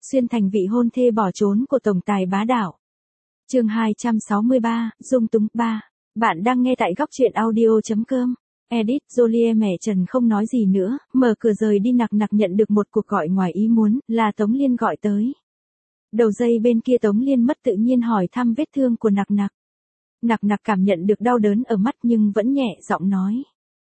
xuyên thành vị hôn thê bỏ trốn của tổng tài bá đạo. Chương 263, dung túng 3. Bạn đang nghe tại góc truyện audio.com. Edit Jolie mẹ Trần không nói gì nữa, mở cửa rời đi. Nặc Nặc nhận được một cuộc gọi ngoài ý muốn, là Tống Liên gọi tới. Đầu dây bên kia Tống Liên mất tự nhiên hỏi thăm vết thương của Nặc Nặc. Nặc Nặc cảm nhận được đau đớn ở mắt nhưng vẫn nhẹ giọng nói.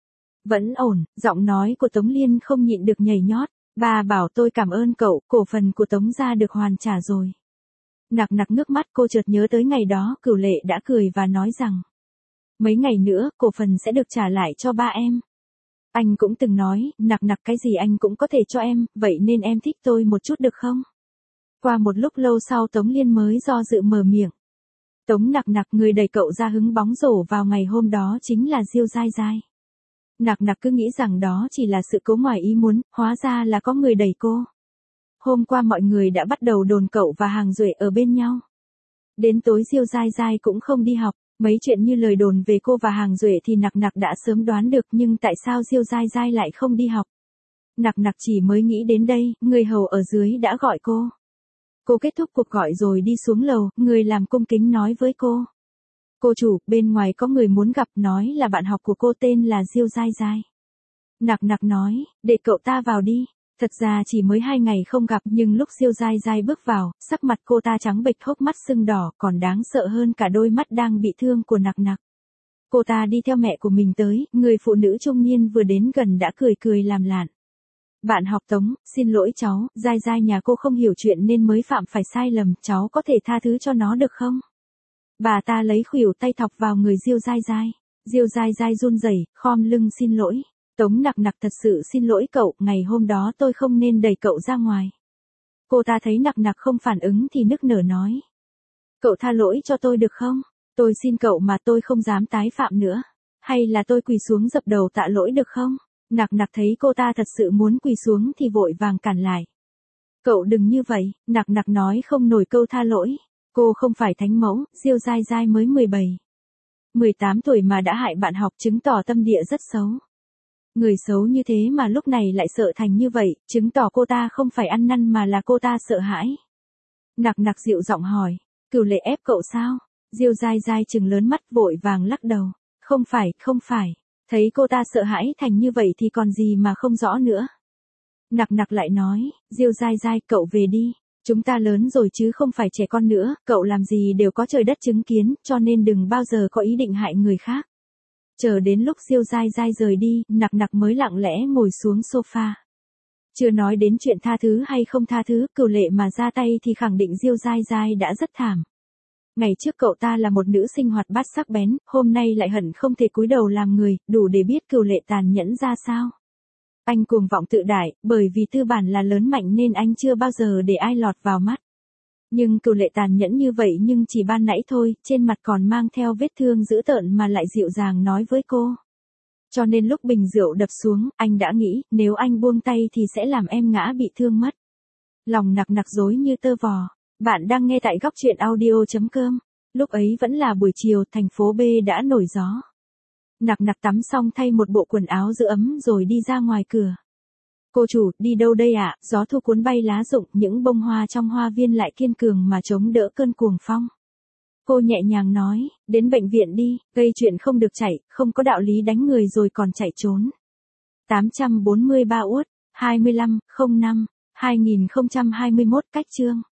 Vẫn ổn. Giọng nói của Tống Liên không nhịn được nhảy nhót. Bà bảo tôi cảm ơn cậu, cổ phần của Tống gia được hoàn trả rồi. Nặc Nặc nước mắt, cô chợt nhớ tới ngày đó Cửu Lệ đã cười và nói rằng mấy ngày nữa cổ phần sẽ được trả lại cho ba em. Anh cũng từng nói, Nặc Nặc cái gì anh cũng có thể cho em, vậy nên em thích tôi một chút được không? Qua một lúc lâu sau Tống Liên mới do dự mở miệng. Tống Nặc Nặc, người đẩy cậu ra hứng bóng rổ vào ngày hôm đó chính là Diêu Dai Dai. Nặc Nặc cứ nghĩ rằng đó chỉ là sự cố ngoài ý muốn, hóa ra là có người đẩy cô. Hôm qua mọi người đã bắt đầu đồn cậu và Hàng Duệ ở bên nhau. Đến tối Diêu Dai Dai cũng không đi học, mấy chuyện như lời đồn về cô và Hàng Duệ thì Nặc Nặc đã sớm đoán được, nhưng tại sao Diêu Dai Dai lại không đi học? Nặc Nặc chỉ mới nghĩ đến đây, người hầu ở dưới đã gọi cô. Cô kết thúc cuộc gọi rồi đi xuống lầu, người làm cung kính nói với cô. Cô chủ, bên ngoài có người muốn gặp, nói là bạn học của cô tên là Diêu Dai Dai. Nặc Nặc nói, để cậu ta vào đi. Thật ra chỉ mới 2 ngày không gặp nhưng lúc Diêu Dai Dai bước vào, sắc mặt cô ta trắng bệch, hốc mắt sưng đỏ, còn đáng sợ hơn cả đôi mắt đang bị thương của Nặc Nặc. Cô ta đi theo mẹ của mình tới, người phụ nữ trung niên vừa đến gần đã cười cười làm lạn. Bạn học Tống, xin lỗi cháu, Dai Dai nhà cô không hiểu chuyện nên mới phạm phải sai lầm, cháu có thể tha thứ cho nó được không? Bà ta lấy khuỷu tay thọc vào người Diêu Dai Dai. Diêu Dai Dai run rẩy, khom lưng xin lỗi. Tống Nặc Nặc, thật sự xin lỗi cậu, ngày hôm đó tôi không nên đẩy cậu ra ngoài. Cô ta thấy Nặc Nặc không phản ứng thì nức nở nói. Cậu tha lỗi cho tôi được không? Tôi xin cậu mà, tôi không dám tái phạm nữa. Hay là tôi quỳ xuống dập đầu tạ lỗi được không? Nặc Nặc thấy cô ta thật sự muốn quỳ xuống thì vội vàng cản lại. Cậu đừng như vậy, Nặc Nặc nói không nổi câu tha lỗi. Cô không phải thánh mẫu, Diêu Dai Dai mới 18 tuổi mà đã hại bạn học, chứng tỏ tâm địa rất xấu. Người xấu như thế mà lúc này lại sợ thành như vậy, chứng tỏ cô ta không phải ăn năn mà là cô ta sợ hãi. Nặc Nặc dịu giọng hỏi, Cửu Lệ ép cậu sao? Diêu Dai Dai trừng lớn mắt vội vàng lắc đầu. Không phải. Thấy cô ta sợ hãi thành như vậy thì còn gì mà không rõ nữa. Nặc Nặc lại nói, Diêu Dai Dai, cậu về đi. Chúng ta lớn rồi chứ không phải trẻ con nữa, cậu làm gì đều có trời đất chứng kiến, cho nên đừng bao giờ có ý định hại người khác. Chờ đến lúc Diêu Dai Dai rời đi, Nặc Nặc mới lặng lẽ ngồi xuống sofa. Chưa nói đến chuyện tha thứ hay không tha thứ, Cửu Lệ mà ra tay thì khẳng định Diêu Dai Dai đã rất thảm. Ngày trước cậu ta là một nữ sinh hoạt bát sắc bén, hôm nay lại hận không thể cúi đầu làm người, đủ để biết Cửu Lệ tàn nhẫn ra sao. Anh cuồng vọng tự đại, bởi vì tư bản là lớn mạnh nên anh chưa bao giờ để ai lọt vào mắt. Nhưng Cửu Lệ tàn nhẫn như vậy nhưng chỉ ban nãy thôi, trên mặt còn mang theo vết thương dữ tợn mà lại dịu dàng nói với cô. Cho nên lúc bình rượu đập xuống, anh đã nghĩ, nếu anh buông tay thì sẽ làm em ngã bị thương mất. Lòng Nặc Nặc rối như tơ vò. Bạn đang nghe tại góc truyện audio.com. Lúc ấy vẫn là buổi chiều, thành phố B đã nổi gió. Nặc Nặc tắm xong thay một bộ quần áo giữ ấm rồi đi ra ngoài cửa. Cô chủ, đi đâu đây ạ? Gió thu cuốn bay lá rụng, những bông hoa trong hoa viên lại kiên cường mà chống đỡ cơn cuồng phong. Cô nhẹ nhàng nói, đến bệnh viện đi, gây chuyện không được chạy, không có đạo lý đánh người rồi còn chạy trốn. 843 Uất, 25/05/2021 cách chương.